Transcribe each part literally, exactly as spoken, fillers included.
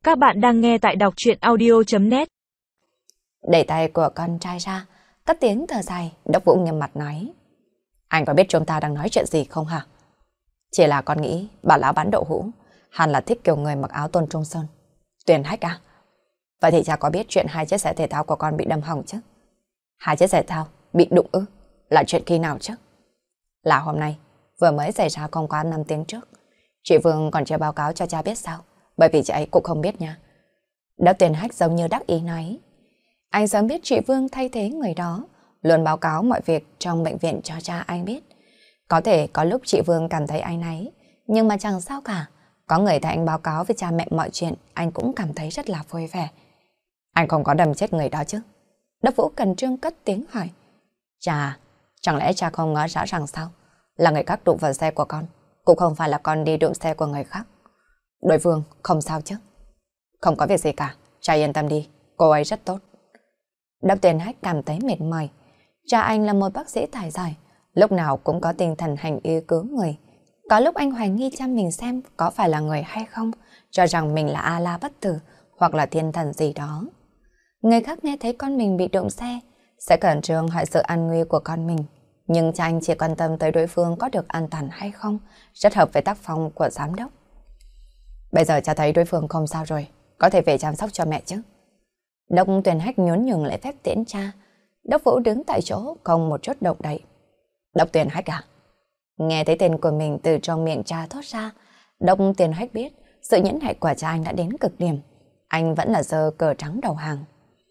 Các bạn đang nghe tại đọc truyện audio chấm net. Đẩy tay của con trai ra, cất tiếng thở dài, Đốc Vũ nghiêm mặt nói. Anh có biết chúng ta đang nói chuyện gì không hả? Chỉ là con nghĩ bà lão bán đậu hũ hẳn là thích kiểu người mặc áo Tôn Trung Sơn. Tuyền Hách à? Vậy thì cha có biết chuyện hai chiếc xe thể thao của con bị đâm hỏng chứ? Hai chiếc xe thể thao bị đụng ư? Là chuyện khi nào chứ? Là hôm nay, vừa mới xảy ra không quá năm tiếng trước. Chị Vương còn chưa báo cáo cho cha biết sao? Bởi vì chị ấy cũng không biết nha. Đốc Tuyền Hách giống như đắc ý nói. Anh sớm biết chị Vương thay thế người đó, luôn báo cáo mọi việc trong bệnh viện cho cha anh biết. Có thể có lúc chị Vương cảm thấy áy náy, nhưng mà chẳng sao cả. Có người thấy anh báo cáo với cha mẹ mọi chuyện, anh cũng cảm thấy rất là vui vẻ. Anh không có đâm chết người đó chứ? Đốc Vũ Cần Trương cất tiếng hỏi. Chà, chẳng lẽ cha không ngó rõ ràng sao? Là người khác đụng vào xe của con, cũng không phải là con đi đụng xe của người khác. Đối phương không sao chứ? Không có việc gì cả, cha yên tâm đi, cô ấy rất tốt. Đốc Tuyền Hách cảm thấy mệt mỏi. Cha anh là một bác sĩ tài giỏi, lúc nào cũng có tinh thần hành y cứu người. Có lúc anh hoài nghi cha mình xem có phải là người hay không, cho rằng mình là A-la bất tử hoặc là thiên thần gì đó. Người khác nghe thấy con mình bị đụng xe sẽ khẩn trương hỏi sự an nguy của con mình, nhưng cha anh chỉ quan tâm tới đối phương có được an toàn hay không, rất hợp với tác phong của giám đốc. Bây giờ cha thấy đối phương không sao rồi, có thể về chăm sóc cho mẹ chứ? Đốc Tuyền Hách nhún nhường lễ phép tiễn cha. Đốc Vũ đứng tại chỗ không một chút động đậy. Đốc Tuyền Hách à? Nghe thấy tên của mình từ trong miệng cha thốt ra, Đốc Tuyền Hách biết sự nhẫn nại của cha anh đã đến cực điểm. Anh vẫn là giơ cờ trắng đầu hàng.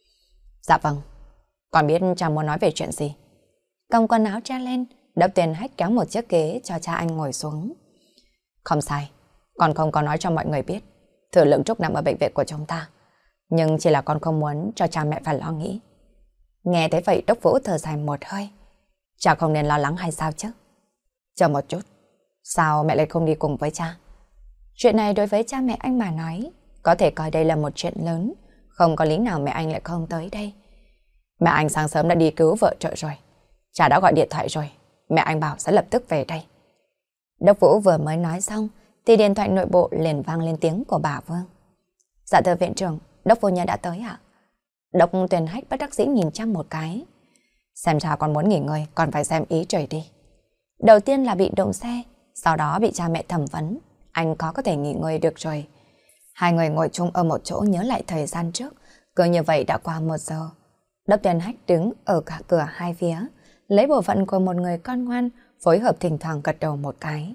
Dạ vâng, con biết cha muốn nói về chuyện gì. Còng quần áo treo lên, Đốc Tuyền Hách kéo một chiếc ghế cho cha anh ngồi xuống. Không sai, con không có nói cho mọi người biết Thừa Lượng Trúc nằm ở bệnh viện của chúng ta. Nhưng chỉ là con không muốn cho cha mẹ phải lo nghĩ. Nghe thấy vậy Đốc Vũ thở dài một hơi. Cha không nên lo lắng hay sao chứ? Chờ một chút, sao mẹ lại không đi cùng với cha? Chuyện này đối với cha mẹ anh mà nói, có thể coi đây là một chuyện lớn. Không có lý nào mẹ anh lại không tới đây. Mẹ anh sáng sớm đã đi cứu vợ trợ rồi. Cha đã gọi điện thoại rồi, mẹ anh bảo sẽ lập tức về đây. Đốc Vũ vừa mới nói xong thì điện thoại nội bộ liền vang lên tiếng của bà Vương. Dạ thưa viện trưởng, Đốc phu nhân đã tới ạ? Đốc Tuyền Hách bất đắc dĩ nhìn cha một cái. Xem cha còn muốn nghỉ ngơi, còn phải xem ý trời đi. Đầu tiên là bị đụng xe, sau đó bị cha mẹ thẩm vấn. Anh có có thể nghỉ ngơi được rồi. Hai người ngồi chung ở một chỗ nhớ lại thời gian trước. Cứ như vậy đã qua một giờ. Đốc Tuyền Hách đứng ở cả cửa hai phía, lấy bộ phận của một người con ngoan, phối hợp thỉnh thoảng gật đầu một cái.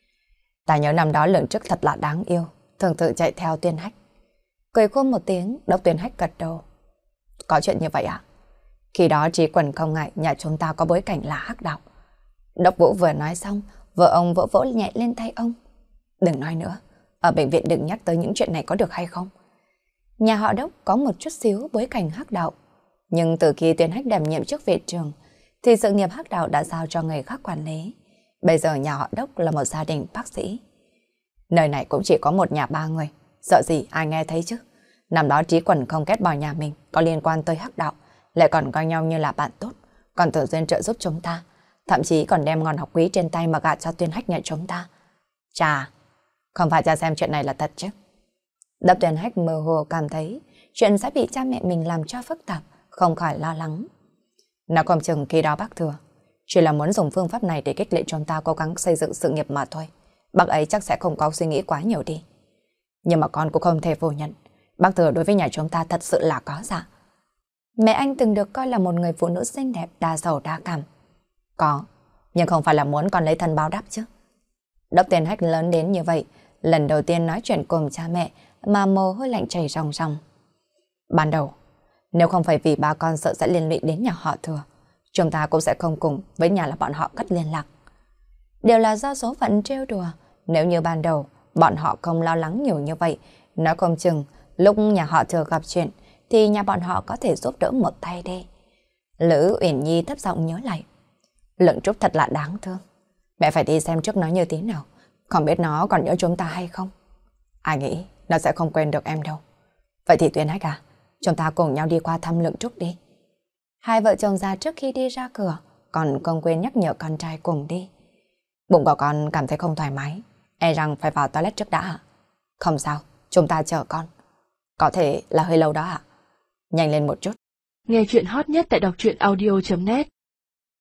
Ta nhớ năm đó Lượng Trúc thật là đáng yêu, thường tự chạy theo Tuyền Hách. Cười khô một tiếng, Đốc Tuyền Hách gật đầu. Có chuyện như vậy à? Khi đó Trí Quần không ngại nhà chúng ta có bối cảnh là hắc đạo. Đốc Vũ vừa nói xong, vợ ông vỗ vỗ nhẹ lên tay ông. Đừng nói nữa, ở bệnh viện đừng nhắc tới những chuyện này có được hay không? Nhà họ Đốc có một chút xíu bối cảnh hắc đạo. Nhưng từ khi Tuyền Hách đảm nhiệm chức viện trưởng, thì sự nghiệp hắc đạo đã giao cho người khác quản lý. Bây giờ nhà họ Đốc là một gia đình bác sĩ. Nơi này cũng chỉ có một nhà ba người, sợ gì ai nghe thấy chứ? Năm đó Trí Quần không ghét bỏ nhà mình có liên quan tới hắc đạo, lại còn coi nhau như là bạn tốt, còn thường xuyên trợ giúp chúng ta, thậm chí còn đem ngon học quý trên tay mà gạt cho Tuyền Hách nhận chúng ta. Chà, không phải cha xem chuyện này là thật chứ? Đốc Tuyền Hách mơ hồ cảm thấy chuyện sẽ bị cha mẹ mình làm cho phức tạp, không khỏi lo lắng. Nó không chừng khi đó bác Thừa chỉ là muốn dùng phương pháp này để kích lệ chúng ta cố gắng xây dựng sự nghiệp mà thôi. Bác ấy chắc sẽ không có suy nghĩ quá nhiều đi. Nhưng mà con cũng không thể phủ nhận, bác Thừa đối với nhà chúng ta thật sự là có dạ. Mẹ anh từng được coi là một người phụ nữ xinh đẹp, đa sầu đa cảm. Có, nhưng không phải là muốn con lấy thân báo đáp chứ. Đốc Tuyền Hách lớn đến như vậy, lần đầu tiên nói chuyện cùng cha mẹ mà mồ hôi lạnh chảy ròng ròng. Ban đầu, nếu không phải vì ba con sợ sẽ liên lụy đến nhà họ Thừa, chúng ta cũng sẽ không cùng với nhà là bọn họ cắt liên lạc. Đều là do số phận trêu đùa. Nếu như ban đầu bọn họ không lo lắng nhiều như vậy, nói không chừng lúc nhà họ Thừa gặp chuyện thì nhà bọn họ có thể giúp đỡ một tay đi. Lữ Uyển Nhi thấp giọng nhớ lại. Lượng Trúc thật là đáng thương. Mẹ phải đi xem trước nó như thế nào, không biết nó còn nhớ chúng ta hay không. Ai nghĩ nó sẽ không quên được em đâu. Vậy thì Tuyền Hách à, chúng ta cùng nhau đi qua thăm Lượng Trúc đi. Hai vợ chồng già trước khi đi ra cửa còn không quên nhắc nhở con trai cùng đi. Bụng của con cảm thấy không thoải mái, e rằng phải vào toilet trước đã ạ. Không sao, chúng ta chờ con. Có thể là hơi lâu đó ạ. Nhanh lên một chút. Nghe chuyện hot nhất tại đọc truyện audio chấm net